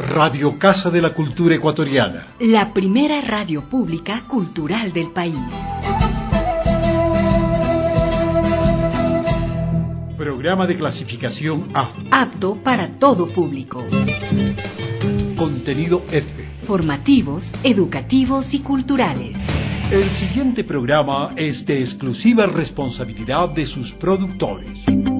Radio Casa de la Cultura Ecuatoriana. La primera radio pública cultural del país. Programa de clasificación A. Apto para todo público. Contenido F. Formativos, educativos y culturales. El siguiente programa es de exclusiva responsabilidad de sus productores.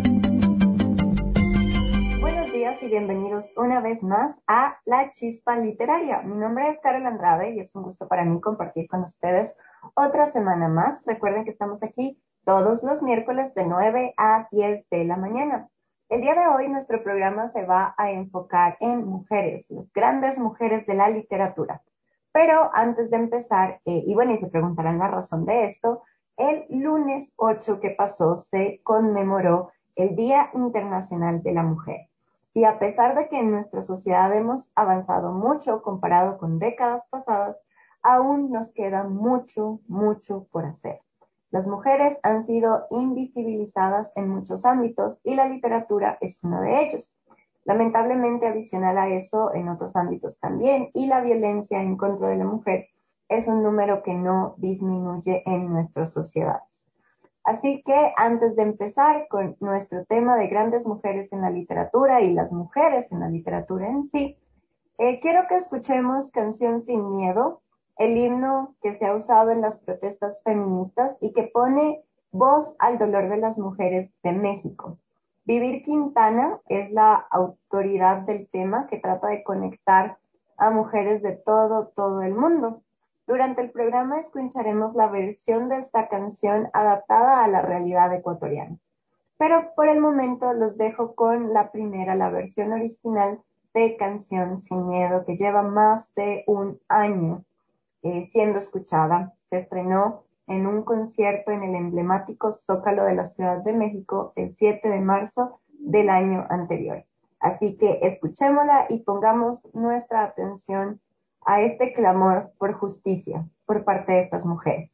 Buenos días y bienvenidos una vez más a La Chispa Literaria. Mi nombre es Carol Andrade y es un gusto para mí compartir con ustedes otra semana más. Recuerden que estamos aquí todos los miércoles de 9 a 10 de la mañana. El día de hoy nuestro programa se va a enfocar en mujeres, las grandes mujeres de la literatura. Pero antes de empezar, y se preguntarán la razón de esto, el lunes 8 que pasó se conmemoró el Día Internacional de la Mujer. Y a pesar de que en nuestra sociedad hemos avanzado mucho comparado con décadas pasadas, aún nos queda mucho por hacer. Las mujeres han sido invisibilizadas en muchos ámbitos y la literatura es uno de ellos. Lamentablemente, adicional a eso, en otros ámbitos también, y la violencia en contra de la mujer es un número que no disminuye en nuestras sociedades. Así que antes de empezar con nuestro tema de grandes mujeres en la literatura y las mujeres en la literatura en sí, quiero que escuchemos Canción Sin Miedo, el himno que se ha usado en las protestas feministas y que pone voz al dolor de las mujeres de México. Vivir Quintana es la autoridad del tema que trata de conectar a mujeres de todo el mundo. Durante el programa escucharemos la versión de esta canción adaptada a la realidad ecuatoriana. Pero por el momento los dejo con la versión original de Canción Sin Miedo, que lleva más de un año siendo escuchada. Se estrenó en un concierto en el emblemático Zócalo de la Ciudad de México el 7 de marzo del año anterior. Así que escuchémosla y pongamos nuestra atención a este clamor por justicia por parte de estas mujeres.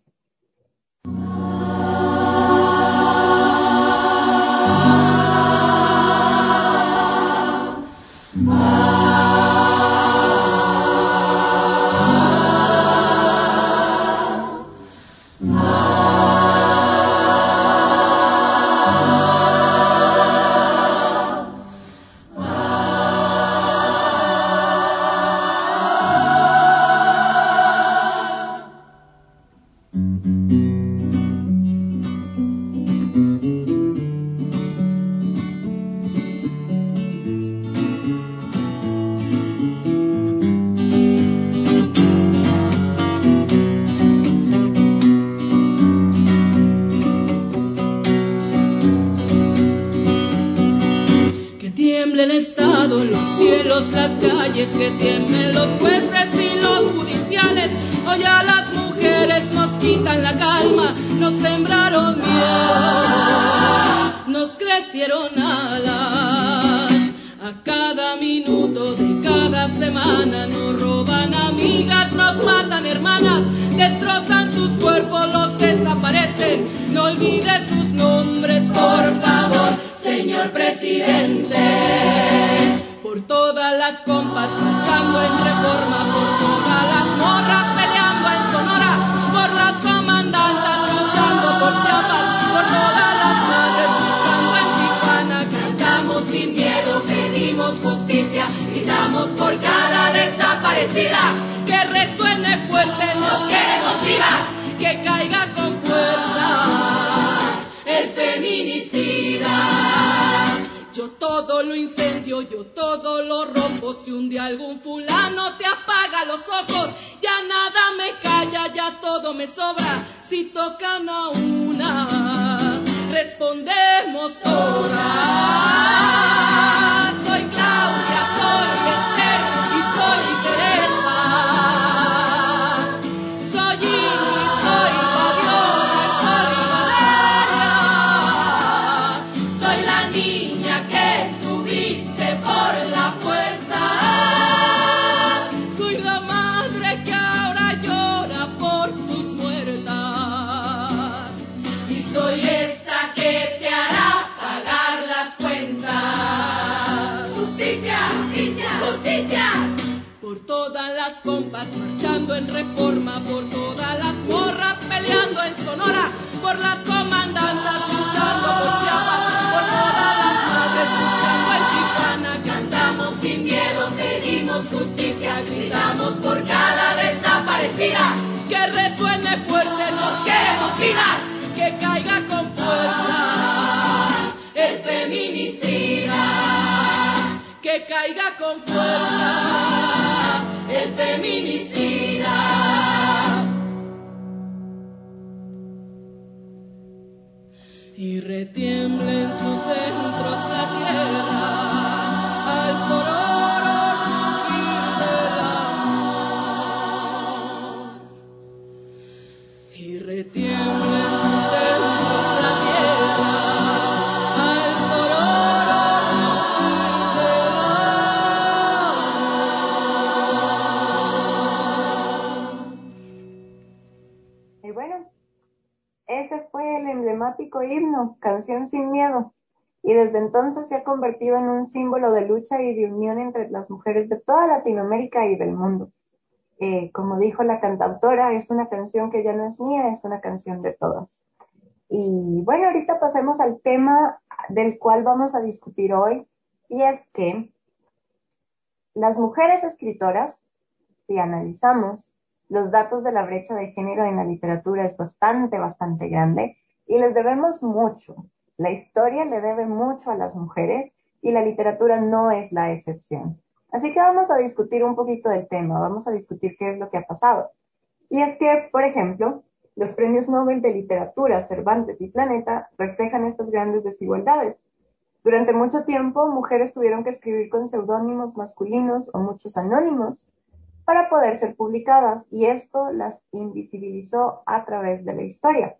Las calles, que tiemblen los jueces y los judiciales. Hoy a las mujeres nos quitan la calma, nos sembraron miedo, nos crecieron alas. A cada minuto de cada semana nos roban amigas, nos matan hermanas, destrozan sus cuerpos, los desaparecen. No olvide sus nombres, por favor, señor presidente. Por todas las compas marchando en Reforma, por todas las morras peleando en Sonora, por las comandantas luchando por Chiapas, por todas las madres buscando en Tijuana. Cantamos sin miedo, pedimos justicia, gritamos por cada desaparecida. Que resuene fuerte, nos queremos vivas, que caiga con fuerza el feminicida. Yo todo lo incendio, yo todo lo rompo. Si un día algún fulano te apaga los ojos, ya nada me calla, ya todo me sobra. Si tocan a una, respondemos todas. Soy Claudia, soy Esther y soy Teresa. Soy Ingrid, soy Fabiola y soy Valeria. Soy la niña que subiste por la fuerza. Soy la madre que ahora llora por sus muertas. Y soy esta que te hará pagar las cuentas. Justicia, justicia, justicia. las compas marchando en Reforma, por todas las morras peleando en Sonora, por las comandantas luchando por Chiapas, por todas las madres luchando en Tijuana. Cantamos sin miedo, pedimos justicia, gritamos por cada desaparecida. Que resuene fuerte, nos queremos vivas, que caiga con fuerza el feminicida, que caiga con fuerza el feminicida. Y retiembla en sus centros la tierra al sororo rugir del amor. Y retiembla en sus centros la tierra al sororo rugir del amor. Y bueno, ese fue el emblemático himno, Canción sin Miedo, y desde entonces se ha convertido en un símbolo de lucha y de unión entre las mujeres de toda Latinoamérica y del mundo. Como dijo la cantautora, es una canción que ya no es mía, es una canción de todas. Y bueno, ahorita pasemos al tema del cual vamos a discutir hoy, y es que las mujeres escritoras, si analizamos los datos de la brecha de género en la literatura, es bastante grande, y les debemos mucho. La historia le debe mucho a las mujeres, y la literatura no es la excepción. Así que vamos a discutir un poquito del tema, vamos a discutir qué es lo que ha pasado. Y es que, por ejemplo, los premios Nobel de Literatura, Cervantes y Planeta reflejan estas grandes desigualdades. Durante mucho tiempo, mujeres tuvieron que escribir con seudónimos masculinos o muchos anónimos para poder ser publicadas, y esto las invisibilizó a través de la historia.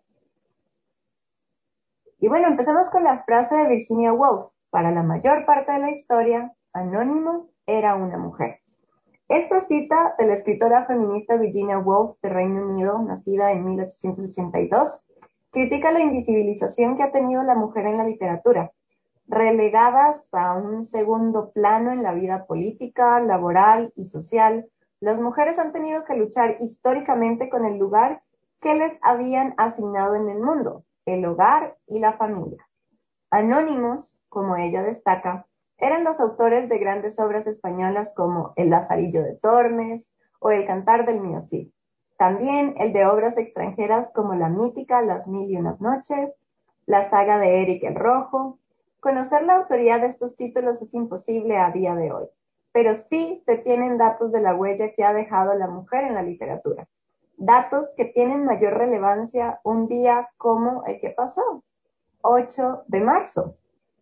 Y bueno, empecemos con la frase de Virginia Woolf: para la mayor parte de la historia, Anónimo era una mujer. Esta cita de la escritora feminista Virginia Woolf de Reino Unido, nacida en 1882, critica la invisibilización que ha tenido la mujer en la literatura, relegadas a un segundo plano en la vida política, laboral y social. Las mujeres han tenido que luchar históricamente con el lugar que les habían asignado en el mundo, el hogar y la familia. Anónimos, como ella destaca, eran los autores de grandes obras españolas como El Lazarillo de Tormes o El Cantar del Mío Cid. También el de obras extranjeras como la mítica Las Mil y Unas Noches, la saga de Eric el Rojo. Conocer la autoría de estos títulos es imposible a día de hoy, pero sí se tienen datos de la huella que ha dejado la mujer en la literatura. Datos que tienen mayor relevancia un día como el que pasó, 8 de marzo.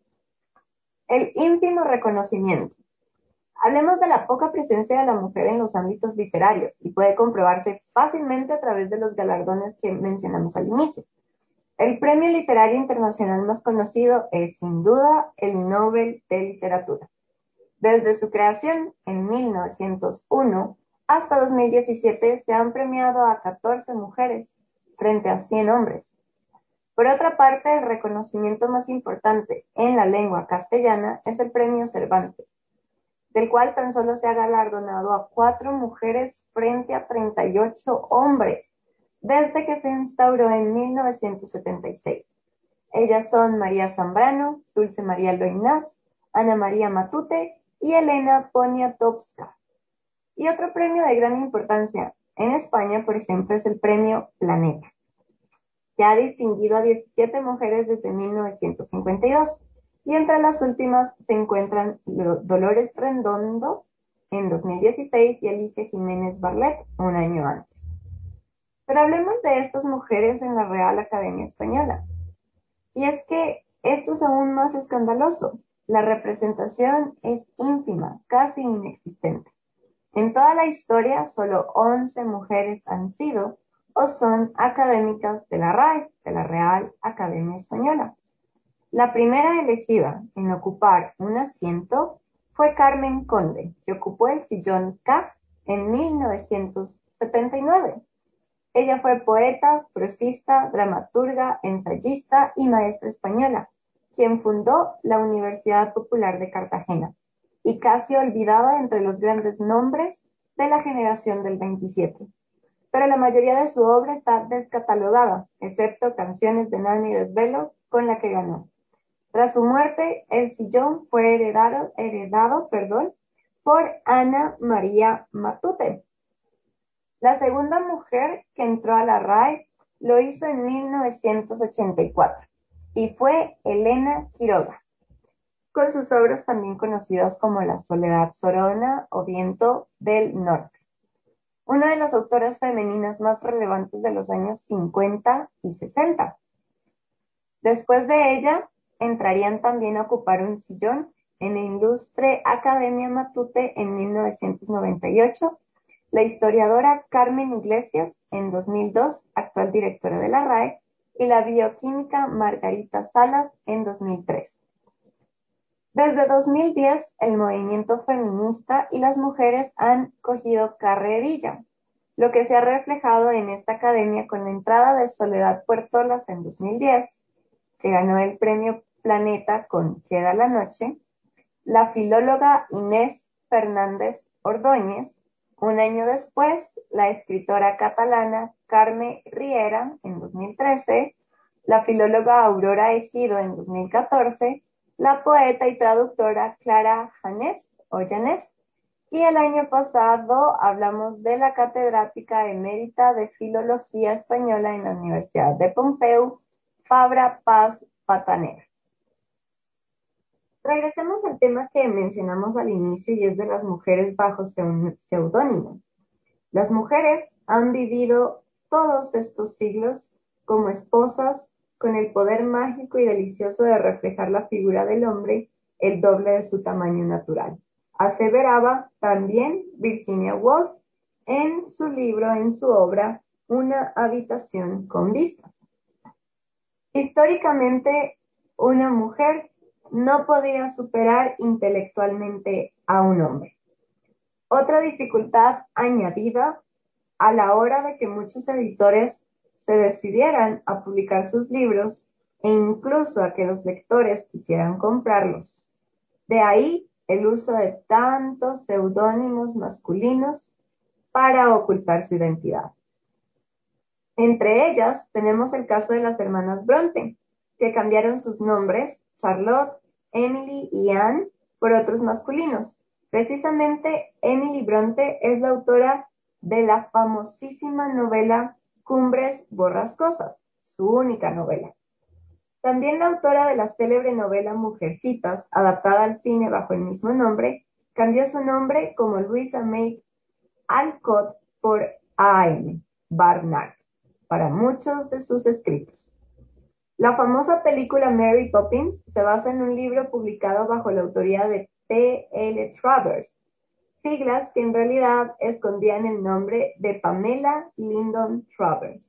El ínfimo reconocimiento. Hablemos de la poca presencia de la mujer en los ámbitos literarios, y puede comprobarse fácilmente a través de los galardones que mencionamos al inicio. El premio literario internacional más conocido es, sin duda, el Nobel de Literatura. Desde su creación en 1901 hasta 2017 se han premiado a 14 mujeres frente a 100 hombres. Por otra parte, el reconocimiento más importante en la lengua castellana es el Premio Cervantes, del cual tan solo se ha galardonado a 4 mujeres frente a 38 hombres, desde que se instauró en 1976. Ellas son María Zambrano, Dulce María Loynaz, Ana María Matute y Elena Poniatowska. Y otro premio de gran importancia en España, por ejemplo, es el Premio Planeta, que ha distinguido a 17 mujeres desde 1952, y entre las últimas se encuentran Dolores Redondo en 2016 y Alicia Jiménez Barlet un año antes. Pero hablemos de estas mujeres en la Real Academia Española. Y es que esto es aún más escandaloso. La representación es ínfima, casi inexistente. En toda la historia, solo 11 mujeres han sido o son académicas de la RAE, de la Real Academia Española. La primera elegida en ocupar un asiento fue Carmen Conde, que ocupó el sillón K en 1979. Ella fue poeta, prosista, dramaturga, ensayista y maestra española, quien fundó la Universidad Popular de Cartagena, y casi olvidada entre los grandes nombres de la generación del 27, pero la mayoría de su obra está descatalogada, excepto Canciones de Nanny Desvelo, con la que ganó. Tras su muerte, el sillón fue heredado por Ana María Matute. La segunda mujer que entró a la RAE lo hizo en 1984 y fue Elena Quiroga, con sus obras también conocidas como La Soledad Sorona o Viento del Norte. Una de las autoras femeninas más relevantes de los años 50 y 60. Después de ella, entrarían también a ocupar un sillón en la ilustre Academia Matute en 1998, la historiadora Carmen Iglesias en 2002, actual directora de la RAE, y la bioquímica Margarita Salas en 2003. Desde 2010, el movimiento feminista y las mujeres han cogido carrerilla, lo que se ha reflejado en esta academia con la entrada de Soledad Puertolas en 2010, que ganó el premio Planeta con Queda la Noche, la filóloga Inés Fernández Ordóñez, un año después, la escritora catalana Carme Riera en 2013, la filóloga Aurora Ejido en 2014, la poeta y traductora Clara Janés o Janés, y el año pasado hablamos de la catedrática emérita de Filología Española en la Universidad de Pompeu, Fabra Paz Patanera. Regresemos al tema que mencionamos al inicio y es de las mujeres bajo seudónimo. Las mujeres han vivido todos estos siglos como esposas con el poder mágico y delicioso de reflejar la figura del hombre el doble de su tamaño natural. Aseveraba también Virginia Woolf en su obra Una habitación con vistas. Históricamente, una mujer no podía superar intelectualmente a un hombre. Otra dificultad añadida a la hora de que muchos editores se decidieran a publicar sus libros e incluso a que los lectores quisieran comprarlos. De ahí el uso de tantos seudónimos masculinos para ocultar su identidad. Entre ellas tenemos el caso de las hermanas Bronte, que cambiaron sus nombres, Charlotte, Emily y Anne, por otros masculinos. Precisamente Emily Bronte es la autora de la famosísima novela Cumbres Borrascosas, su única novela. También la autora de la célebre novela Mujercitas, adaptada al cine bajo el mismo nombre, cambió su nombre como Louisa May Alcott por A.M. Barnard para muchos de sus escritos. La famosa película Mary Poppins se basa en un libro publicado bajo la autoría de P.L. Travers, siglas que en realidad escondían el nombre de Pamela Lyndon Travers.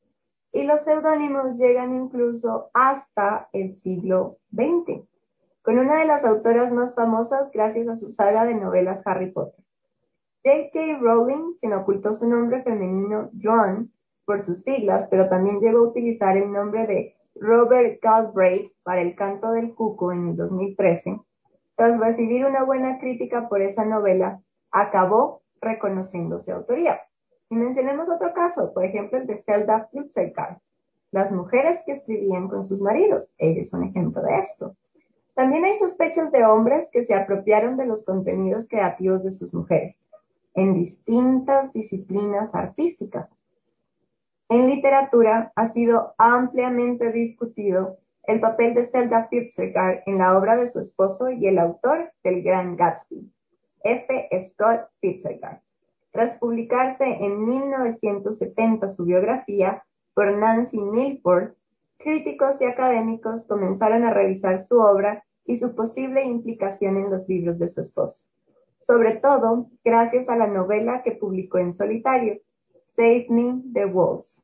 Y los seudónimos llegan incluso hasta el siglo XX, con una de las autoras más famosas gracias a su saga de novelas Harry Potter. J.K. Rowling, quien ocultó su nombre femenino Joan por sus siglas, pero también llegó a utilizar el nombre de Robert Galbraith para El canto del cuco en el 2013, tras recibir una buena crítica por esa novela, acabó reconociendo su autoría. Y mencionemos otro caso, por ejemplo el de Zelda Flitziker, las mujeres que escribían con sus maridos. Ella es un ejemplo de esto. También hay sospechas de hombres que se apropiaron de los contenidos creativos de sus mujeres, en distintas disciplinas artísticas. En literatura ha sido ampliamente discutido el papel de Zelda Flitziker en la obra de su esposo y el autor del Gran Gatsby, F. Scott Flitziker. Tras publicarse en 1970 su biografía por Nancy Milford, críticos y académicos comenzaron a revisar su obra y su posible implicación en los libros de su esposo, sobre todo gracias a la novela que publicó en solitario, Save Me the Wolves,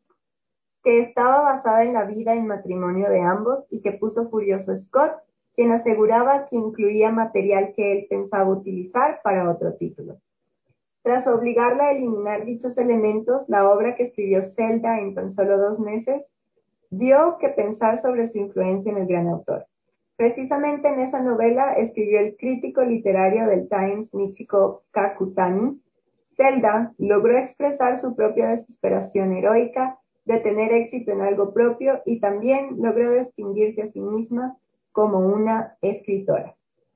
que estaba basada en la vida y matrimonio de ambos y que puso furioso a Scott, quien aseguraba que incluía material que él pensaba utilizar para otro título. Tras obligarla a eliminar dichos elementos, la obra que escribió Zelda en tan solo 2 meses dio que pensar sobre su influencia en el gran autor. Precisamente en esa novela escribió el crítico literario del Times, Michiko Kakutani, Zelda logró expresar su propia desesperación heroica de tener éxito en algo propio y también logró distinguirse a sí misma como una escritora.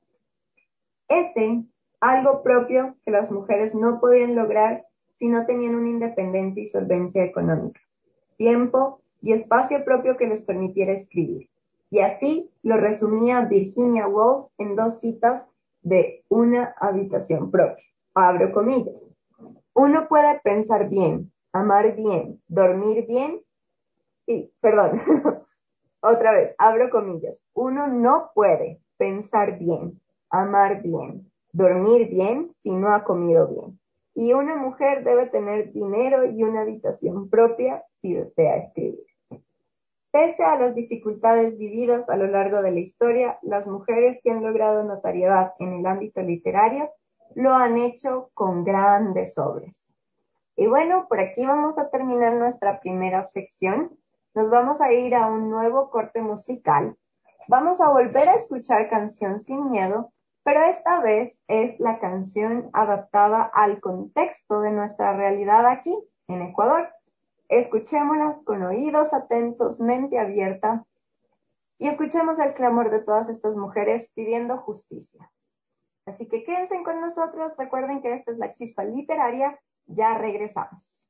Algo propio que las mujeres no podían lograr si no tenían una independencia y solvencia económica, tiempo y espacio propio que les permitiera escribir. Y así lo resumía Virginia Woolf en 2 citas de Una habitación propia. Abro comillas. Uno puede pensar bien, amar bien, dormir bien. Sí, perdón. Otra vez, abro comillas. Uno no puede pensar bien, amar bien, dormir bien si no ha comido bien. Y una mujer debe tener dinero y una habitación propia si desea escribir. Pese a las dificultades vividas a lo largo de la historia, las mujeres que han logrado notoriedad en el ámbito literario lo han hecho con grandes obras. Y bueno, por aquí vamos a terminar nuestra primera sección. Nos vamos a ir a un nuevo corte musical. Vamos a volver a escuchar Canción Sin Miedo, pero esta vez es la canción adaptada al contexto de nuestra realidad aquí, en Ecuador. Escuchémoslas con oídos atentos, mente abierta, y escuchemos el clamor de todas estas mujeres pidiendo justicia. Así que quédense con nosotros, recuerden que esta es la Chispa Literaria, ya regresamos.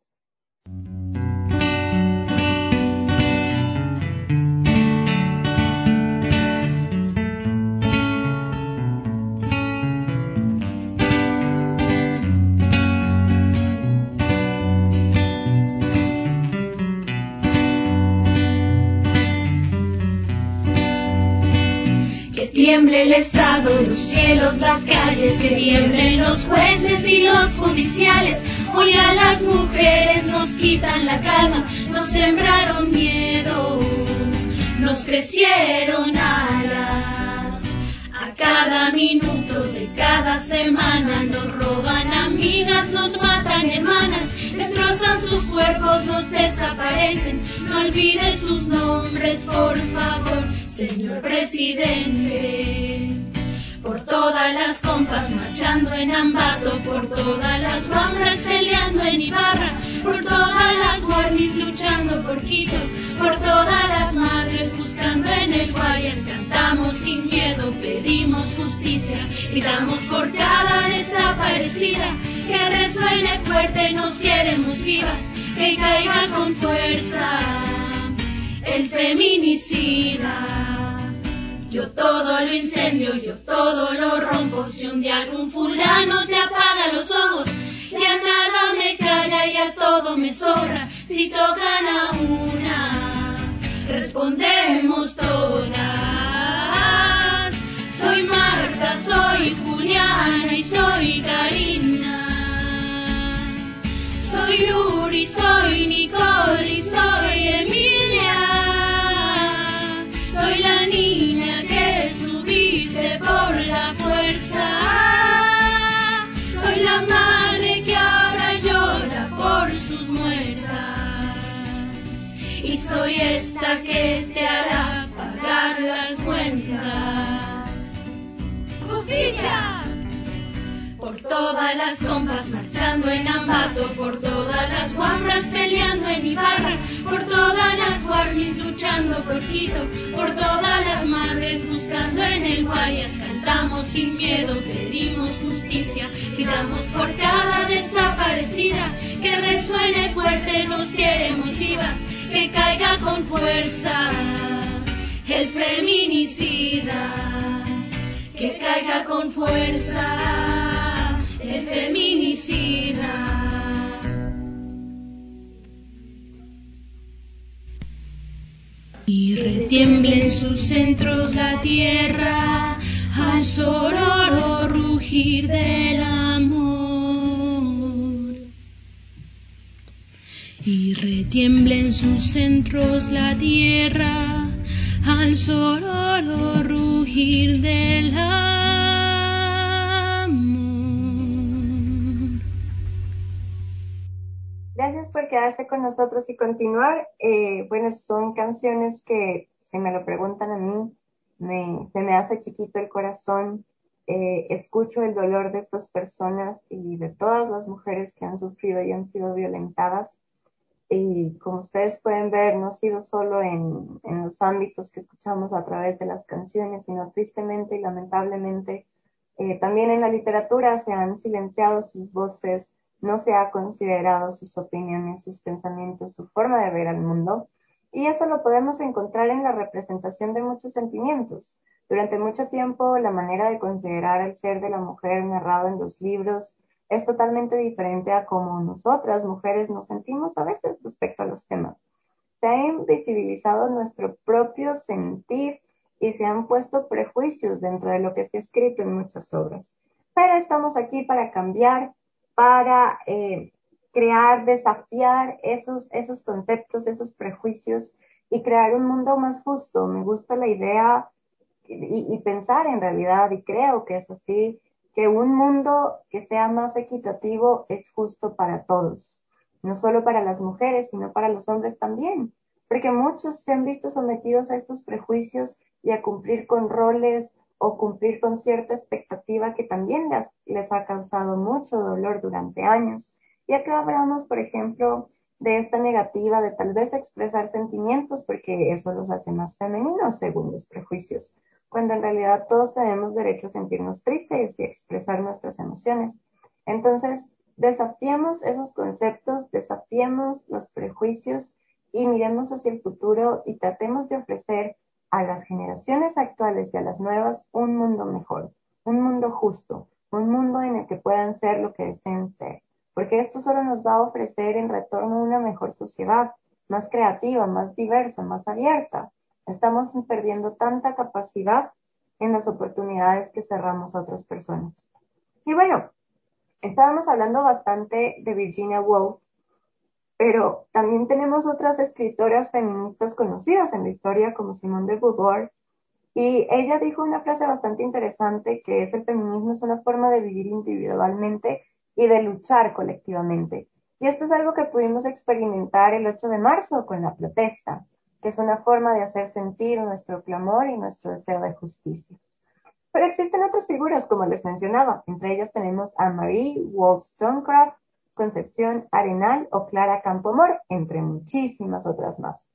Tiemble el Estado, los cielos, las calles, que tiemblen los jueces y los judiciales. Hoy a las mujeres nos quitan la calma, nos sembraron miedo, nos crecieron alas. A cada minuto de cada semana nos roban amigas, nos matan hermanas, destrozan sus cuerpos, nos desaparecen. No olviden sus nombres, por favor, señor presidente. Por todas las compas marchando en Ambato, por todas las guambras peleando en Ibarra, por todas las guarmis luchando por Quito, por todas las madres buscando en el Guayas. Cantamos sin miedo, pedimos justicia, gritamos por cada desaparecida. Que resuene fuerte, nos queremos vivas, que caiga con fuerza el feminicida. Yo todo lo incendio, yo todo lo rompo. Si un día algún fulano te apaga los ojos, ya nada me calla, ya todo me sobra. Si tocan a una, respondemos todas. Soy Marta, soy Juliana y soy Karina. Soy Yuri, soy Nicole y soy Emilia. Soy la niña que subiste por la fuerza. Soy la madre que ahora llora por sus muertas. Y soy esta que te hará pagar las cuentas. ¡Justicia! Por todas las compas marchando en Ambato, por todas las guambras peleando en Ibarra, por todas las guarmis luchando por Quito, por todas las madres buscando en el Guayas. Cantamos sin miedo, pedimos justicia, gritamos por cada desaparecida. Que resuene fuerte, nos queremos vivas, que caiga con fuerza el feminicida. Que caiga con fuerza el feminicida. Y retiemble en sus centros la tierra al sonoro rugir del amor. Y retiemble en sus centros la tierra al sonoro rugir del amor. Gracias por quedarse con nosotros y continuar. Bueno, son canciones que, si me lo preguntan a mí, se me hace chiquito el corazón escucho el dolor de estas personas y de todas las mujeres que han sufrido y han sido violentadas. Y como ustedes pueden ver, no ha sido solo en los ámbitos que escuchamos a través de las canciones, sino tristemente y lamentablemente también en la literatura se han silenciado sus voces, no se ha considerado sus opiniones, sus pensamientos, su forma de ver al mundo. Y eso lo podemos encontrar en la representación de muchos sentimientos. Durante mucho tiempo, la manera de considerar el ser de la mujer narrado en los libros es totalmente diferente a cómo nosotras, mujeres, nos sentimos a veces respecto a los temas. Se ha invisibilizado nuestro propio sentir y se han puesto prejuicios dentro de lo que se ha escrito en muchas obras. Pero estamos aquí para cambiar, para crear, desafiar esos conceptos, esos prejuicios y crear un mundo más justo. Me gusta la idea y pensar en realidad, y creo que es así, que un mundo que sea más equitativo es justo para todos, no solo para las mujeres, sino para los hombres también, porque muchos se han visto sometidos a estos prejuicios y a cumplir con roles o cumplir con cierta expectativa que también les ha causado mucho dolor durante años. Y acá hablamos, por ejemplo, de esta negativa de tal vez expresar sentimientos porque eso los hace más femeninos según los prejuicios, cuando en realidad todos tenemos derecho a sentirnos tristes y expresar nuestras emociones. Entonces, desafiemos esos conceptos, desafiemos los prejuicios y miremos hacia el futuro y tratemos de ofrecer a las generaciones actuales y a las nuevas un mundo mejor, un mundo justo, un mundo en el que puedan ser lo que deseen ser, porque esto solo nos va a ofrecer en retorno una mejor sociedad, más creativa, más diversa, más abierta. Estamos perdiendo tanta capacidad en las oportunidades que cerramos a otras personas. Y bueno, estábamos hablando bastante de Virginia Woolf, pero también tenemos otras escritoras feministas conocidas en la historia como Simone de Beauvoir, y ella dijo una frase bastante interesante que es: el feminismo es una forma de vivir individualmente y de luchar colectivamente. Y esto es algo que pudimos experimentar el 8 de marzo con la protesta, que es una forma de hacer sentir nuestro clamor y nuestro deseo de justicia. Pero existen otras figuras, como les mencionaba. Entre ellas tenemos a Marie Wollstonecraft, Concepción Arenal o Clara Campoamor, entre muchísimas otras más.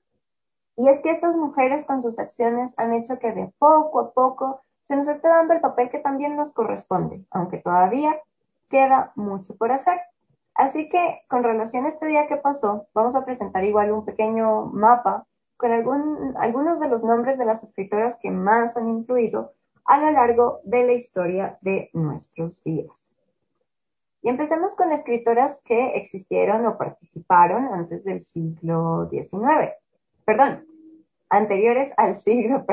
Y es que estas mujeres con sus acciones han hecho que de poco a poco se nos esté dando el papel que también nos corresponde, aunque todavía queda mucho por hacer. Así que, con relación a este día que pasó, vamos a presentar igual un pequeño mapa con algunos de los nombres de las escritoras que más han influido a lo largo de la historia de nuestros días. Y empecemos con escritoras que existieron o participaron antes del siglo XIX. Perdón, anteriores al siglo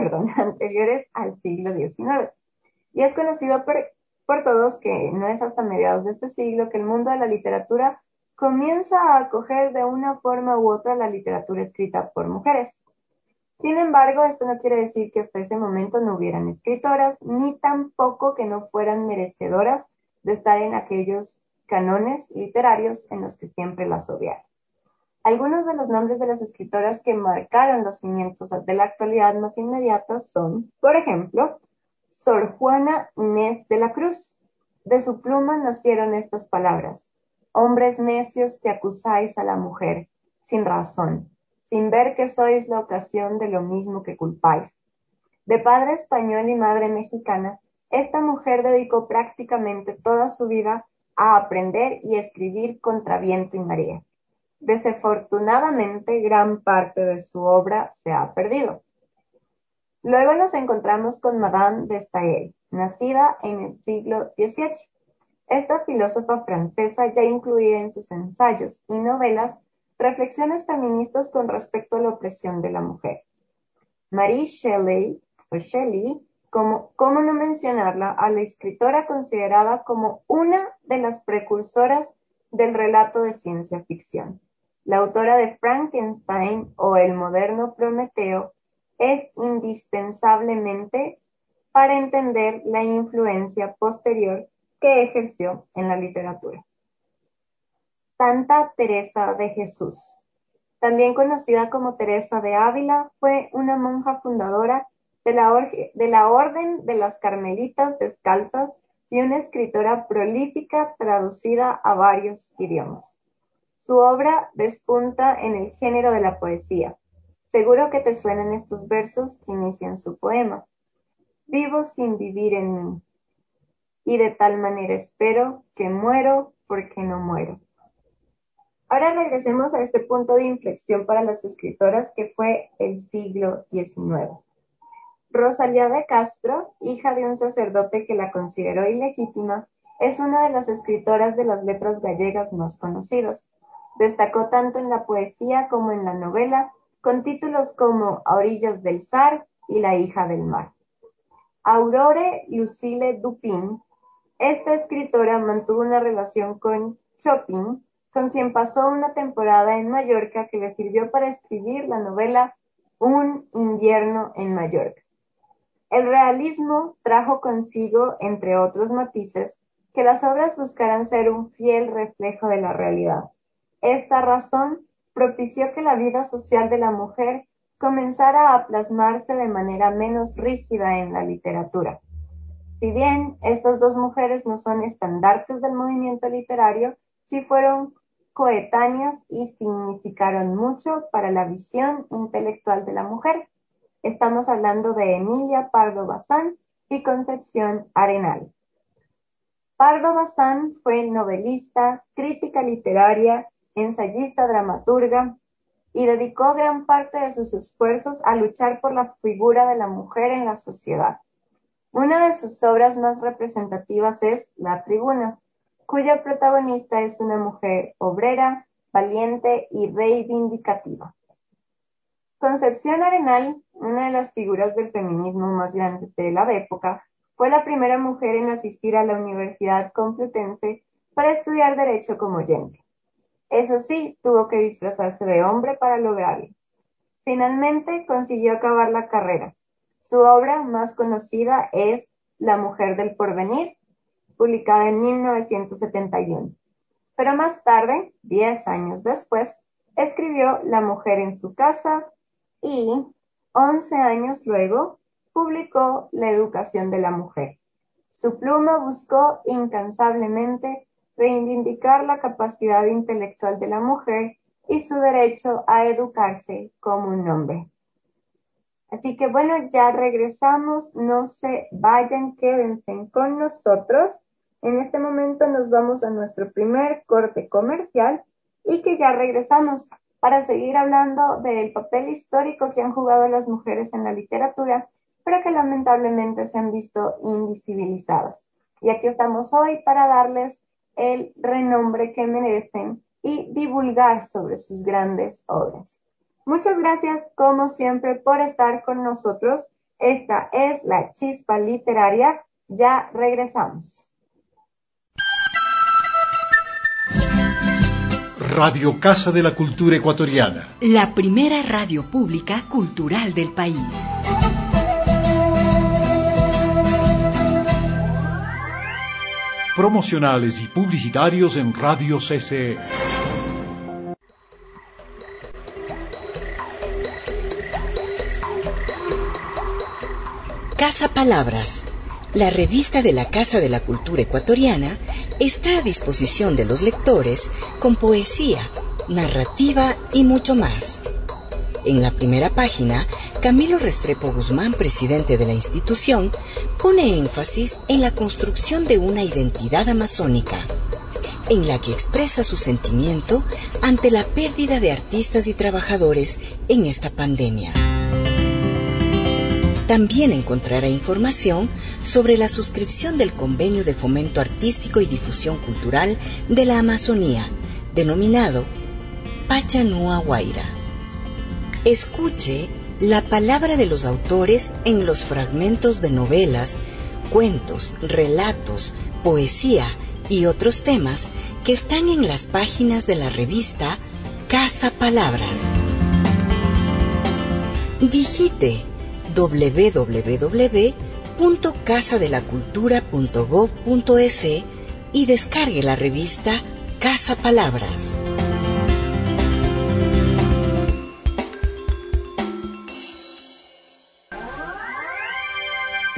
XIX. Y es conocido por todos que no es hasta mediados de este siglo que el mundo de la literatura comienza a acoger de una forma u otra la literatura escrita por mujeres. Sin embargo, esto no quiere decir que hasta ese momento no hubieran escritoras, ni tampoco que no fueran merecedoras de estar en aquellos cánones literarios en los que siempre las obviaron. Algunos de los nombres de las escritoras que marcaron los cimientos de la actualidad más inmediata son, por ejemplo, Sor Juana Inés de la Cruz. De su pluma nacieron estas palabras: hombres necios que acusáis a la mujer, sin razón, sin ver que sois la ocasión de lo mismo que culpáis. De padre español y madre mexicana, esta mujer dedicó prácticamente toda su vida a aprender y escribir contra viento y marea. Desafortunadamente, gran parte de su obra se ha perdido. Luego nos encontramos con Madame de Staël, nacida en el siglo XVIII. Esta filósofa francesa ya incluía en sus ensayos y novelas reflexiones feministas con respecto a la opresión de la mujer. Mary Shelley, ¿cómo no mencionarla? A la escritora considerada como una de las precursoras del relato de ciencia ficción. La autora de Frankenstein o el moderno Prometeo es indispensablemente para entender la influencia posterior que ejerció en la literatura. Santa Teresa de Jesús, también conocida como Teresa de Ávila, fue una monja fundadora de la Orden de las Carmelitas Descalzas y una escritora prolífica traducida a varios idiomas. Su obra despunta en el género de la poesía. Seguro que te suenan estos versos que inician su poema. Vivo sin vivir en mí, y de tal manera espero que muero porque no muero. Ahora regresemos a este punto de inflexión para las escritoras que fue el siglo XIX. Rosalía de Castro, hija de un sacerdote que la consideró ilegítima, es una de las escritoras de las letras gallegas más conocidas. Destacó tanto en la poesía como en la novela, con títulos como A orillas del Sar y La hija del mar. Aurore Lucile Dupin, esta escritora mantuvo una relación con Chopin, con quien pasó una temporada en Mallorca que le sirvió para escribir la novela Un invierno en Mallorca. El realismo trajo consigo, entre otros matices, que las obras buscaran ser un fiel reflejo de la realidad. Esta razón propició que la vida social de la mujer comenzara a plasmarse de manera menos rígida en la literatura. Si bien estas dos mujeres no son estandartes del movimiento literario, sí fueron coetáneas y significaron mucho para la visión intelectual de la mujer. Estamos hablando de Emilia Pardo Bazán y Concepción Arenal. Pardo Bazán fue novelista, crítica literaria, ensayista, dramaturga, y dedicó gran parte de sus esfuerzos a luchar por la figura de la mujer en la sociedad. Una de sus obras más representativas es La Tribuna, cuya protagonista es una mujer obrera, valiente y reivindicativa. Concepción Arenal, una de las figuras del feminismo más grandes de la época, fue la primera mujer en asistir a la Universidad Complutense para estudiar Derecho como oyente. Eso sí, tuvo que disfrazarse de hombre para lograrlo. Finalmente consiguió acabar la carrera. Su obra más conocida es La mujer del porvenir, publicada en 1971. Pero más tarde, 10 años después, escribió La mujer en su casa y, 11 años luego, publicó La educación de la mujer. Su pluma buscó incansablemente reivindicar la capacidad intelectual de la mujer y su derecho a educarse como un hombre. Así que bueno, ya regresamos, no se vayan, quédense con nosotros. En este momento nos vamos a nuestro primer corte comercial y que ya regresamos para seguir hablando del papel histórico que han jugado las mujeres en la literatura, pero que lamentablemente se han visto invisibilizadas. Y aquí estamos hoy para darles el renombre que merecen y divulgar sobre sus grandes obras. Muchas gracias, como siempre, por estar con nosotros. Esta es La Chispa Literaria. Ya regresamos. Radio Casa de la Cultura Ecuatoriana. La primera radio pública cultural del país. Promocionales y publicitarios en Radio CCE. Casa Palabras, la revista de la Casa de la Cultura Ecuatoriana, está a disposición de los lectores con poesía, narrativa y mucho más. En la primera página, Camilo Restrepo Guzmán, presidente de la institución, pone énfasis en la construcción de una identidad amazónica, en la que expresa su sentimiento ante la pérdida de artistas y trabajadores en esta pandemia. También encontrará información sobre la suscripción del Convenio de Fomento Artístico y Difusión Cultural de la Amazonía, denominado Pachanúa Guaira. Escuche la palabra de los autores en los fragmentos de novelas, cuentos, relatos, poesía y otros temas que están en las páginas de la revista Casa Palabras. Digite www.casadelacultura.gov.es y descargue la revista Casa Palabras.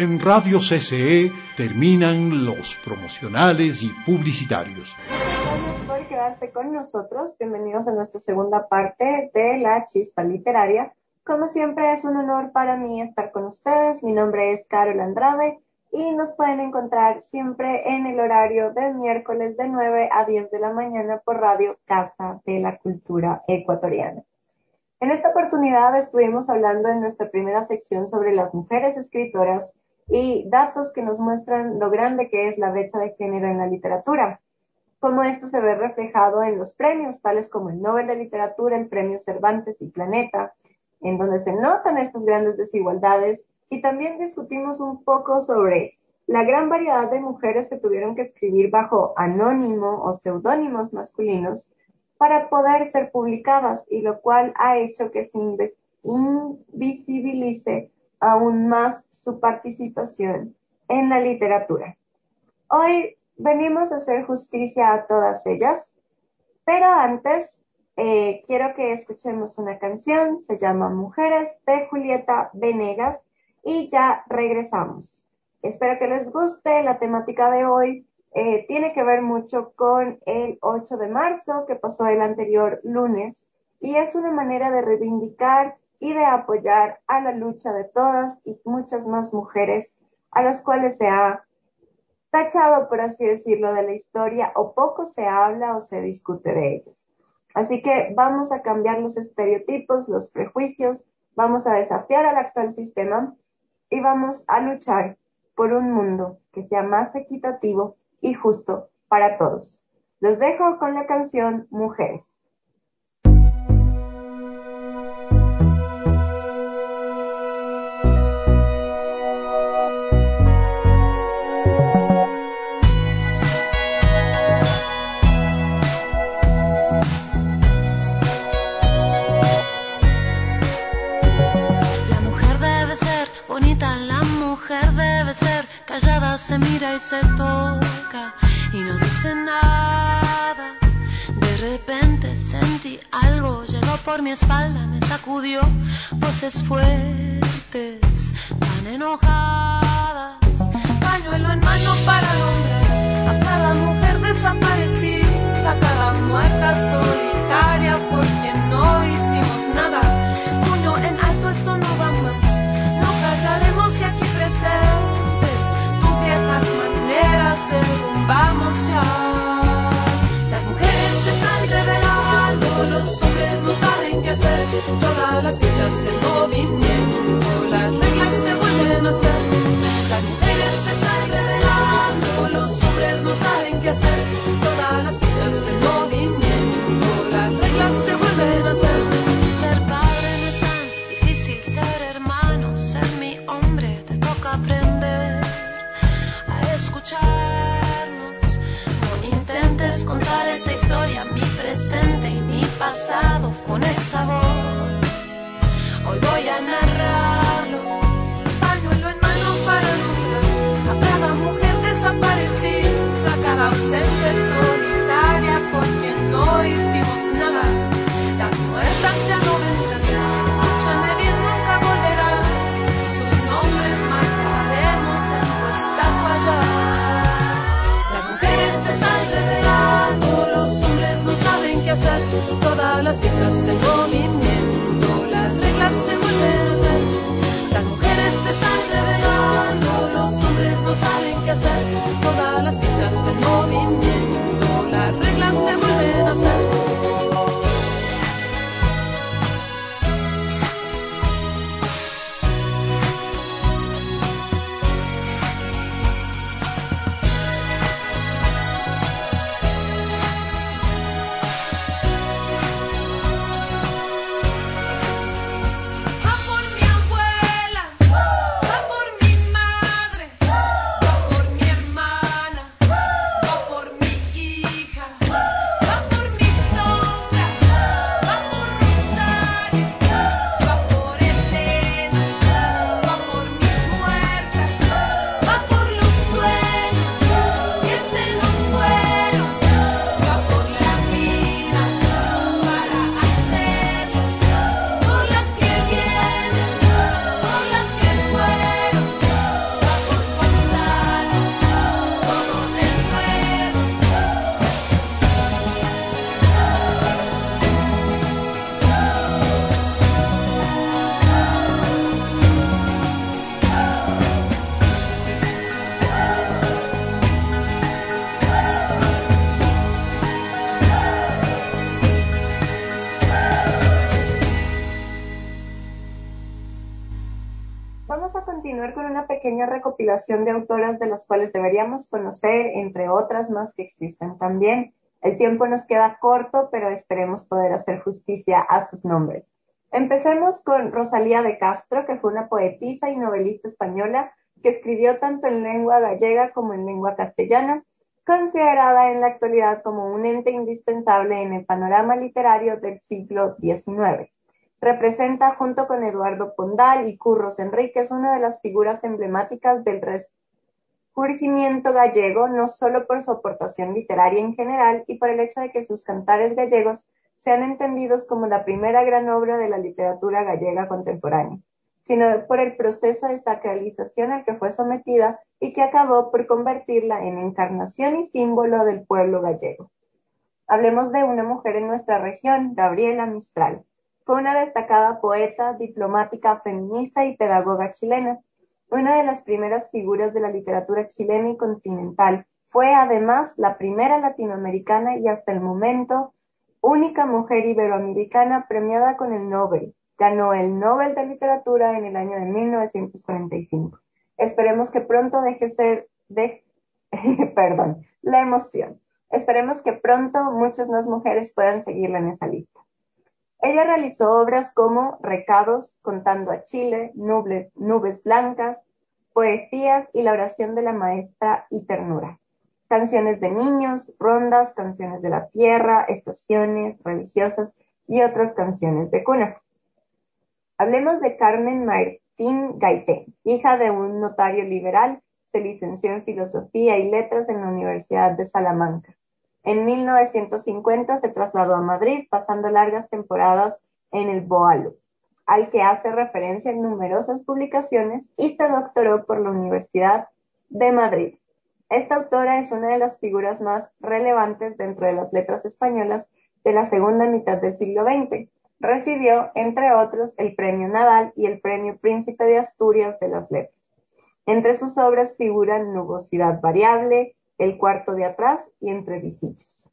En Radio CCE terminan los promocionales y publicitarios. Gracias por quedarte con nosotros. Bienvenidos a nuestra segunda parte de La Chispa Literaria. Como siempre es un honor para mí estar con ustedes. Mi nombre es Carol Andrade y nos pueden encontrar siempre en el horario del miércoles de 9 a 10 de la mañana por Radio Casa de la Cultura Ecuatoriana. En esta oportunidad estuvimos hablando en nuestra primera sección sobre las mujeres escritoras y datos que nos muestran lo grande que es la brecha de género en la literatura. Cómo esto se ve reflejado en los premios, tales como el Nobel de Literatura, el Premio Cervantes y Planeta, en donde se notan estas grandes desigualdades, y también discutimos un poco sobre la gran variedad de mujeres que tuvieron que escribir bajo anónimo o seudónimos masculinos para poder ser publicadas, y lo cual ha hecho que se invisibilice aún más su participación en la literatura. Hoy venimos a hacer justicia a todas ellas, pero antes quiero que escuchemos una canción, se llama Mujeres, de Julieta Venegas, y ya regresamos. Espero que les guste. La temática de hoy tiene que ver mucho con el 8 de marzo, que pasó el anterior lunes, y es una manera de reivindicar y de apoyar a la lucha de todas y muchas más mujeres a las cuales se ha tachado, por así decirlo, de la historia, o poco se habla o se discute de ellas. Así que vamos a cambiar los estereotipos, los prejuicios, vamos a desafiar al actual sistema y vamos a luchar por un mundo que sea más equitativo y justo para todos. Los dejo con la canción Mujeres. Callada se mira y se toca y no dice nada. De repente sentí algo, llegó por mi espalda, me sacudió. Voces fuertes, tan enojadas. Pañuelo en mano para nombrar a cada mujer desaparecida, a cada muerta solitaria por quien no hicimos nada. Puño en alto, esto no va más, no callaremos y aquí presentes viejas maneras derrumbamos ya. Las mujeres se están rebelando, los hombres no saben qué hacer. Todas las fichas en movimiento, las reglas se vuelven a hacer. Las mujeres se están rebelando, los hombres no saben qué hacer. Todas las fichas en movimiento, las reglas se vuelven a hacer. Ser padre no es tan difícil, ser hermano, ser mi hombre, te toca aprender escucharnos. No intentes contar esta historia, mi presente y mi pasado, con esta voz. Hoy voy a narrarlo. Pañuelo en mano para nombrar a cada mujer desaparecida, a cada ausente solitaria por quien no hicimos nada. Las muertas ya no vendrán, escúchame bien, nunca volverán. Sus nombres marcaremos en tu estatua ya. Se están revelando, los hombres no saben qué hacer. Todas las fichas en movimiento, las reglas se vuelven a hacer. Las mujeres se están revelando, los hombres no saben qué hacer. Todas las fichas en movimiento, las reglas se vuelven a hacer. una pequeña recopilación de autoras de las cuales deberíamos conocer, entre otras más que existen también. El tiempo nos queda corto, pero esperemos poder hacer justicia a sus nombres. Empecemos con Rosalía de Castro, que fue una poetisa y novelista española que escribió tanto en lengua gallega como en lengua castellana, considerada en la actualidad como un ente indispensable en el panorama literario del siglo XIX. Representa, junto con Eduardo Pondal y Curros Enríquez, una de las figuras emblemáticas del resurgimiento gallego, no solo por su aportación literaria en general y por el hecho de que sus cantares gallegos sean entendidos como la primera gran obra de la literatura gallega contemporánea, sino por el proceso de sacralización al que fue sometida y que acabó por convertirla en encarnación y símbolo del pueblo gallego. Hablemos de una mujer en nuestra región, Gabriela Mistral. Fue una destacada poeta, diplomática, feminista y pedagoga chilena, una de las primeras figuras de la literatura chilena y continental. Fue además la primera latinoamericana y hasta el momento única mujer iberoamericana premiada con el Nobel. Ganó el Nobel de Literatura en el año de 1945. Esperemos que pronto la emoción. Esperemos que pronto muchas más mujeres puedan seguirla en esa lista. Ella realizó obras como Recados, Contando a Chile, Nubes Blancas, Poesías y La oración de la maestra y Ternura. Canciones de niños, rondas, canciones de la tierra, estaciones, religiosas y otras canciones de cuna. Hablemos de Carmen Martín Gaité, hija de un notario liberal, se licenció en Filosofía y Letras en la Universidad de Salamanca. En 1950 se trasladó a Madrid, pasando largas temporadas en el Boalo, al que hace referencia en numerosas publicaciones, y se doctoró por la Universidad de Madrid. Esta autora es una de las figuras más relevantes dentro de las letras españolas de la segunda mitad del siglo XX. Recibió, entre otros, el Premio Nadal y el Premio Príncipe de Asturias de las Letras. Entre sus obras figuran Nubosidad Variable, El cuarto de atrás y Entre visillos.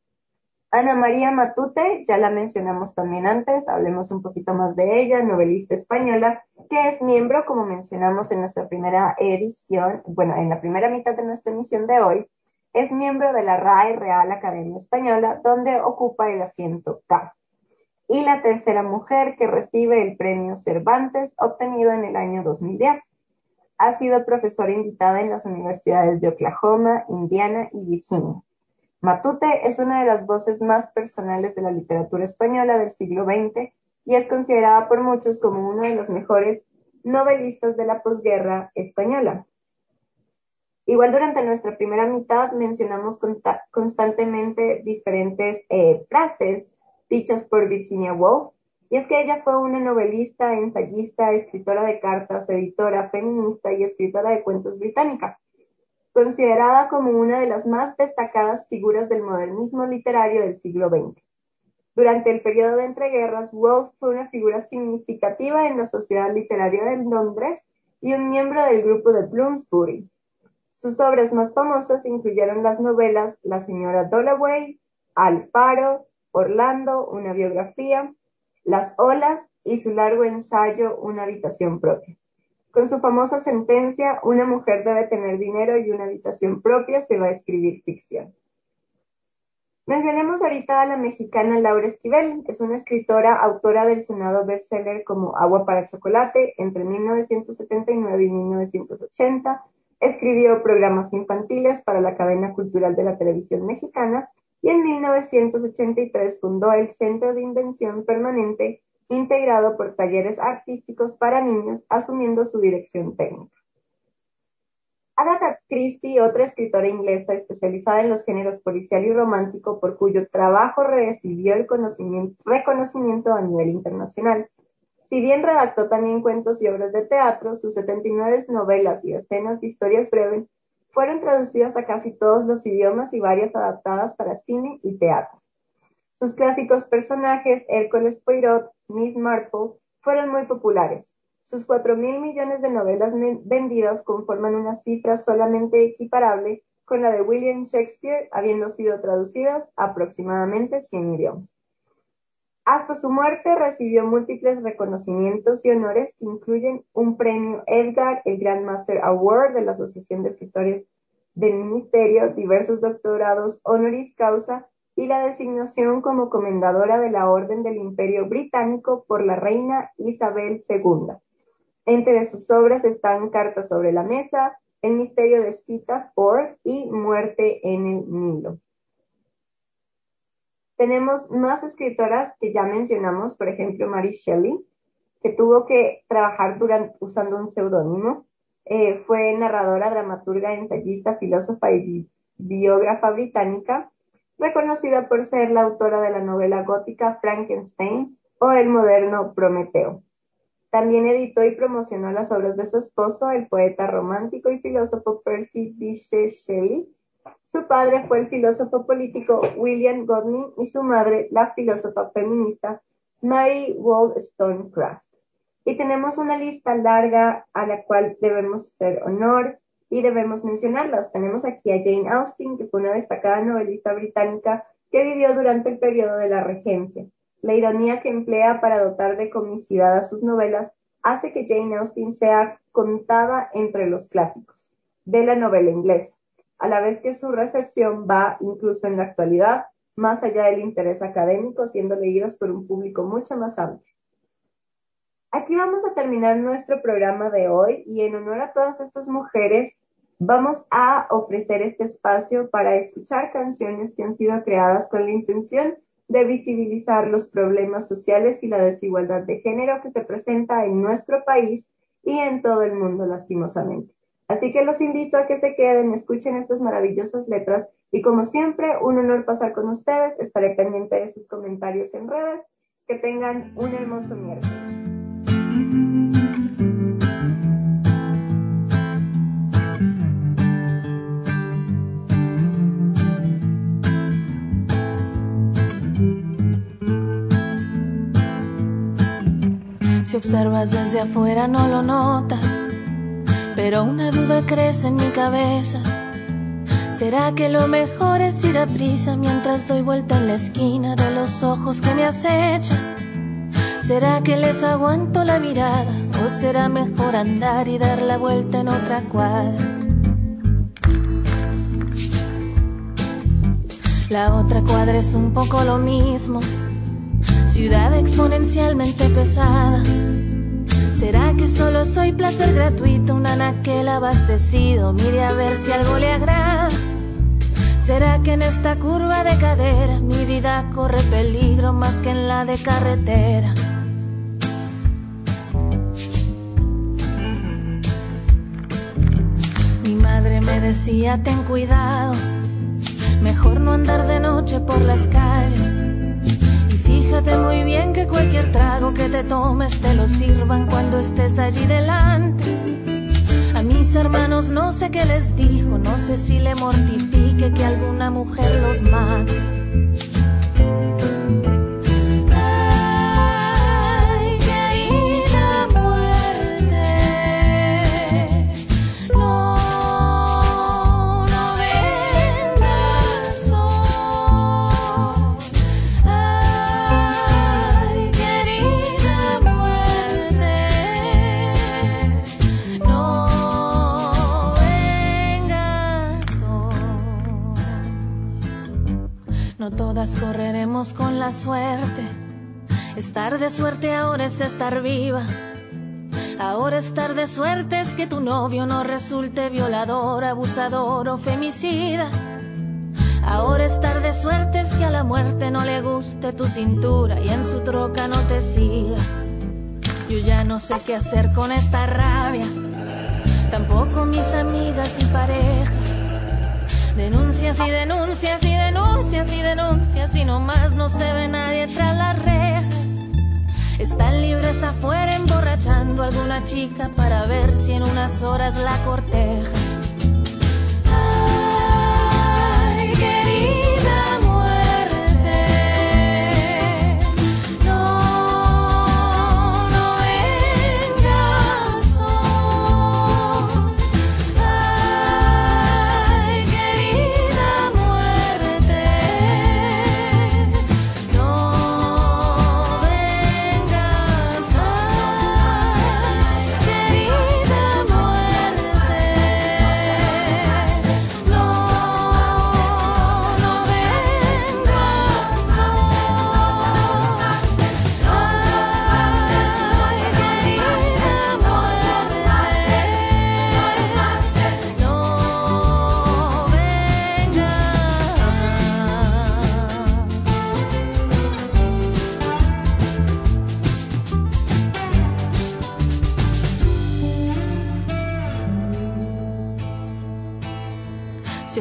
Ana María Matute, ya la mencionamos también antes, hablemos un poquito más de ella, novelista española, que es miembro, como mencionamos en nuestra primera edición, en la primera mitad de nuestra emisión de hoy, es miembro de la RAE, Real Academia Española, donde ocupa el asiento K. Y la tercera mujer que recibe el Premio Cervantes, obtenido en el año 2010. Ha sido profesora invitada en las universidades de Oklahoma, Indiana y Virginia. Matute es una de las voces más personales de la literatura española del siglo XX y es considerada por muchos como uno de los mejores novelistas de la posguerra española. Igual durante nuestra primera mitad mencionamos constantemente diferentes frases dichas por Virginia Woolf, y es que ella fue una novelista, ensayista, escritora de cartas, editora, feminista y escritora de cuentos británica, considerada como una de las más destacadas figuras del modernismo literario del siglo XX. Durante el periodo de entreguerras, Woolf fue una figura significativa en la sociedad literaria de Londres y un miembro del grupo de Bloomsbury. Sus obras más famosas incluyeron las novelas La señora Dalloway, Al Faro, Orlando, una biografía, Las olas y su largo ensayo Una habitación propia. Con su famosa sentencia, una mujer debe tener dinero y una habitación propia, se va a escribir ficción. Mencionemos ahorita a la mexicana Laura Esquivel. Es una escritora, autora del sonado bestseller como Agua para chocolate entre 1979 y 1980. Escribió programas infantiles para la cadena cultural de la televisión mexicana y en 1983 fundó el Centro de Invención Permanente, integrado por talleres artísticos para niños, asumiendo su dirección técnica. Agatha Christie, otra escritora inglesa especializada en los géneros policial y romántico, por cuyo trabajo recibió el reconocimiento a nivel internacional. Si bien redactó también cuentos y obras de teatro, sus 79 novelas y decenas de historias breves fueron traducidas a casi todos los idiomas y varias adaptadas para cine y teatro. Sus clásicos personajes, Hércules Poirot, Miss Marple, fueron muy populares. Sus 4.000 millones de novelas vendidas conforman una cifra solamente equiparable con la de William Shakespeare, habiendo sido traducidas a aproximadamente 100 idiomas. Hasta su muerte recibió múltiples reconocimientos y honores que incluyen un premio Edgar, el Grand Master Award de la Asociación de Escritores del Ministerio, diversos doctorados honoris causa y la designación como comendadora de la Orden del Imperio Británico por la reina Isabel II. Entre sus obras están Cartas sobre la Mesa, El misterio de Sita Ford y Muerte en el Nilo. Tenemos más escritoras que ya mencionamos, por ejemplo, Mary Shelley, que tuvo que trabajar usando un seudónimo. Fue narradora, dramaturga, ensayista, filósofa y biógrafa británica, reconocida por ser la autora de la novela gótica Frankenstein o el moderno Prometeo. También editó y promocionó las obras de su esposo, el poeta romántico y filósofo Percy Bysshe Shelley. Su padre fue el filósofo político William Godwin y su madre, la filósofa feminista Mary Wollstonecraft. Y tenemos una lista larga a la cual debemos hacer honor y debemos mencionarlas. Tenemos aquí a Jane Austen, que fue una destacada novelista británica que vivió durante el periodo de la Regencia. La ironía que emplea para dotar de comicidad a sus novelas hace que Jane Austen sea contada entre los clásicos de la novela inglesa, a la vez que su recepción va, incluso en la actualidad, más allá del interés académico, siendo leídos por un público mucho más amplio. Aquí vamos a terminar nuestro programa de hoy y en honor a todas estas mujeres vamos a ofrecer este espacio para escuchar canciones que han sido creadas con la intención de visibilizar los problemas sociales y la desigualdad de género que se presenta en nuestro país y en todo el mundo, lastimosamente. Así que los invito a que se queden, escuchen estas maravillosas letras y como siempre, un honor pasar con ustedes. Estaré pendiente de sus comentarios en redes. Que tengan un hermoso miércoles. Si observas desde afuera no lo notas, pero una duda crece en mi cabeza. ¿Será que lo mejor es ir a prisa mientras doy vuelta en la esquina de los ojos que me acechan? ¿Será que les aguanto la mirada o será mejor andar y dar la vuelta en otra cuadra? La otra cuadra es un poco lo mismo, ciudad exponencialmente pesada. ¿Será que solo soy placer gratuito, un anaquel abastecido? Mire a ver si algo le agrada. ¿Será que en esta curva de cadera mi vida corre peligro más que en la de carretera? Mi madre me decía, ten cuidado, mejor no andar de noche por las calles. Fíjate muy bien que cualquier trago que te tomes te lo sirvan cuando estés allí delante. A mis hermanos no sé qué les dijo, no sé si le mortifique que alguna mujer los mate. Todas correremos con la suerte. Estar de suerte ahora es estar viva. Ahora estar de suerte es que tu novio no resulte violador, abusador o femicida. Ahora estar de suerte es que a la muerte no le guste tu cintura y en su troca no te siga. Yo ya no sé qué hacer con esta rabia, tampoco mis amigas y parejas. Denuncias y denuncias y denuncias y denuncias y nomás no se ve nadie tras las rejas. Están libres afuera emborrachando a alguna chica para ver si en unas horas la corteja. Ay, querida muerte, no vengas hoy. Ay, querida muerte, no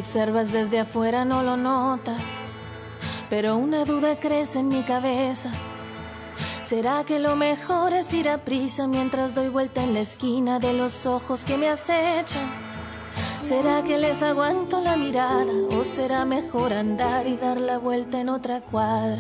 observas desde afuera no lo notas, pero una duda crece en mi cabeza. ¿Será que lo mejor es ir a prisa mientras doy vuelta en la esquina de los ojos que me acechan? ¿Será que les aguanto la mirada o será mejor andar y dar la vuelta en otra cuadra?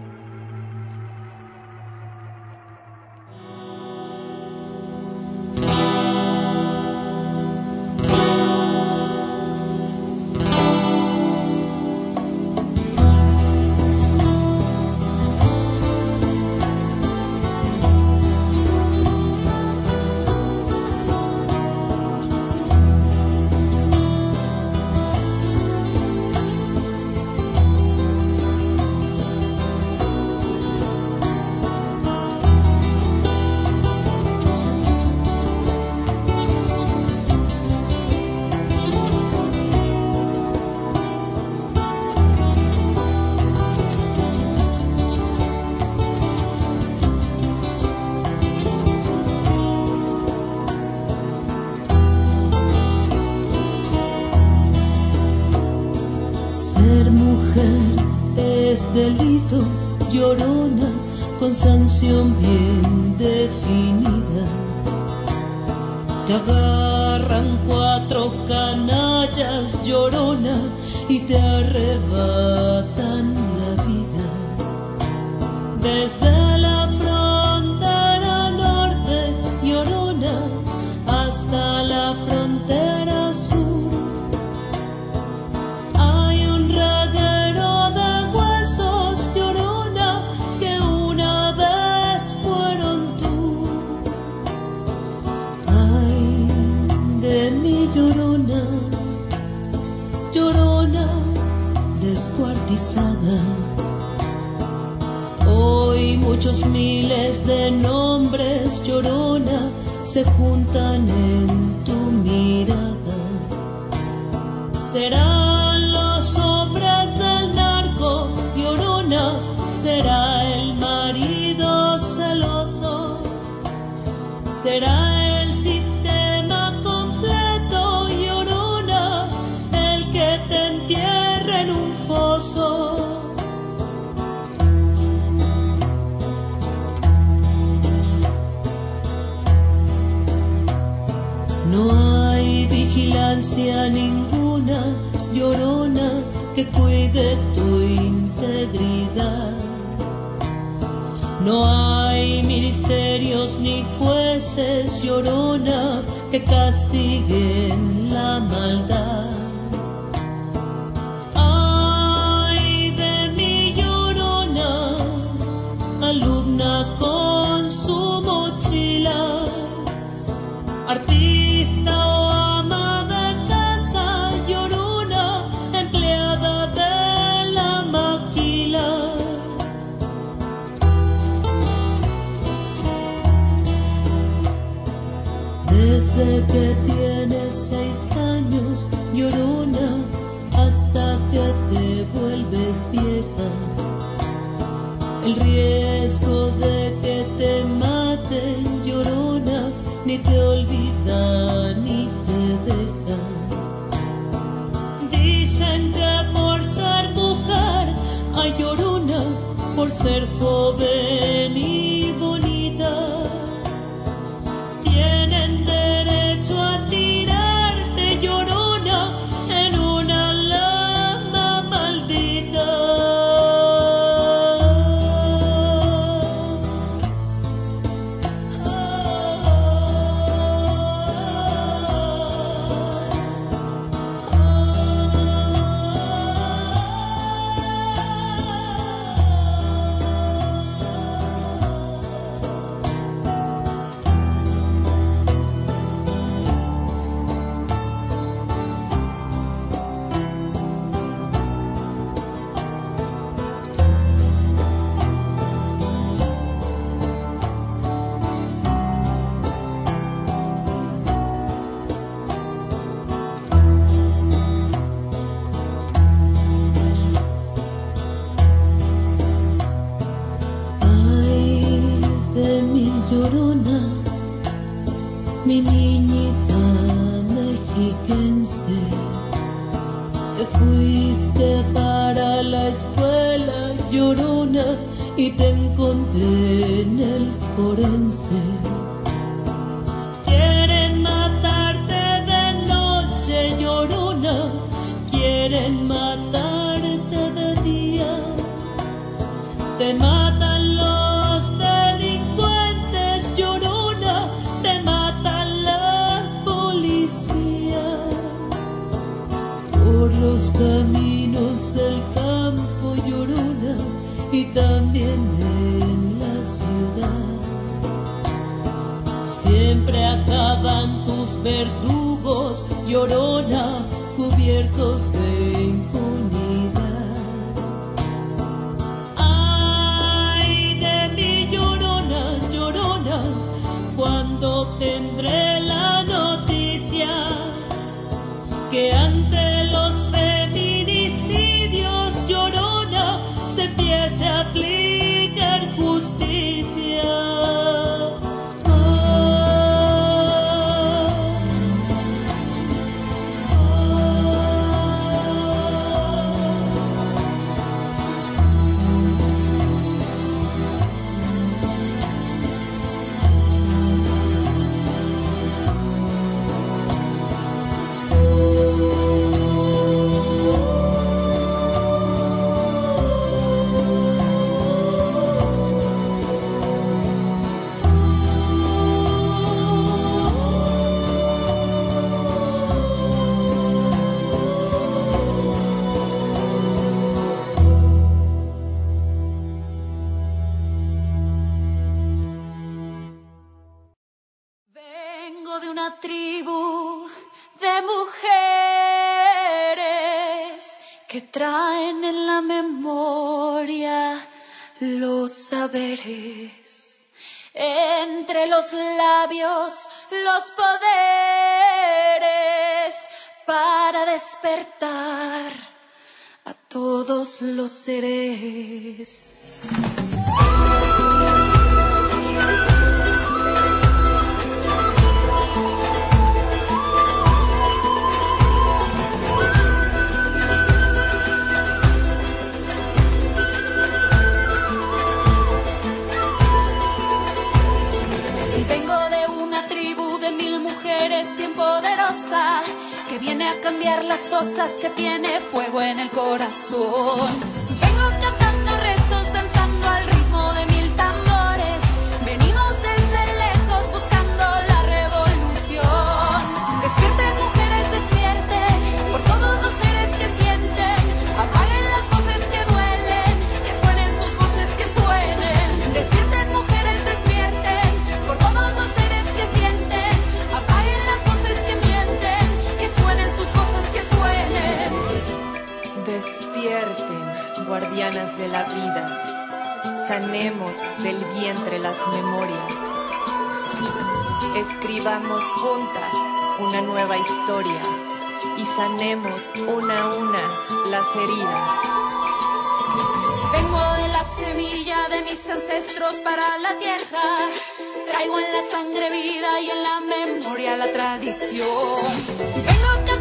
Delito, llorona, con sanción bien definida. Te agarran 4 canallas, llorona, y te arrebatan la vida. Desde la frontera norte, llorona, hasta la frontera sur. Descuartizada. Hoy muchos miles de nombres, llorona, se juntan en tu mirada. Serán los hombres del narco, llorona, será el marido celoso, será el sistema completo, llorona, el que te entierra en un foso. No hay vigilancia ninguna, llorona, que cuide tu integridad. No hay ministerios ni jueces, llorona, que castiguen la maldad. Ay de mi llorona, alumna con su mochila, artista o ama de casa, llorona, empleada de la maquila. Desde que tienes 6 años, llorona, hasta que te vuelves vieja, el riesgo de que te maten, llorona, ni te olvida ni te deja. Dicen que por ser mujer, ay llorona, por ser joven y bonita, tienen derecho a tirarte, llorona, en una lama maldita. Te fuiste para la escuela, Llorona, y te encontré en el forense. Quieren matarte de noche, Llorona, quieren matarte de día. Te matan los delincuentes, Llorona, te mata la policía. Por los caminos del campo, Llorona, y también en la ciudad. Siempre acaban tus verdugos, Llorona, cubiertos de impunidad. Ay de mí, Llorona, Llorona, cuando tendré la noticia que ante los feminicidios, Llorona, se empiece a aplicar justicia. Vengo de una tribu de mujeres que traen en la memoria los saberes. Entre los labios, los poderes para despertar a todos los seres. Bien poderosa, que viene a cambiar las cosas, que tiene fuego en el corazón. Vengo cantando rezos, danzando al ritmo de 1000 tambores. Venimos desde lejos buscando la revolución. Despierten, mujeres, despierten, por todos los seres que sienten. Apaguen las voces que duelen, que suenen sus voces, que suenen. Despierten, mujeres, despierten, por todos los seres que sienten. Apaguen las voces que mienten, que suenen sus voces, que suenen. Despierten, guardianas de la vida, sanemos del vientre las memorias. Escribamos juntas una nueva historia y sanemos una a una las heridas. Vengo de la semilla de mis ancestros para la tierra. Traigo en la sangre vida y en la memoria la tradición. Vengo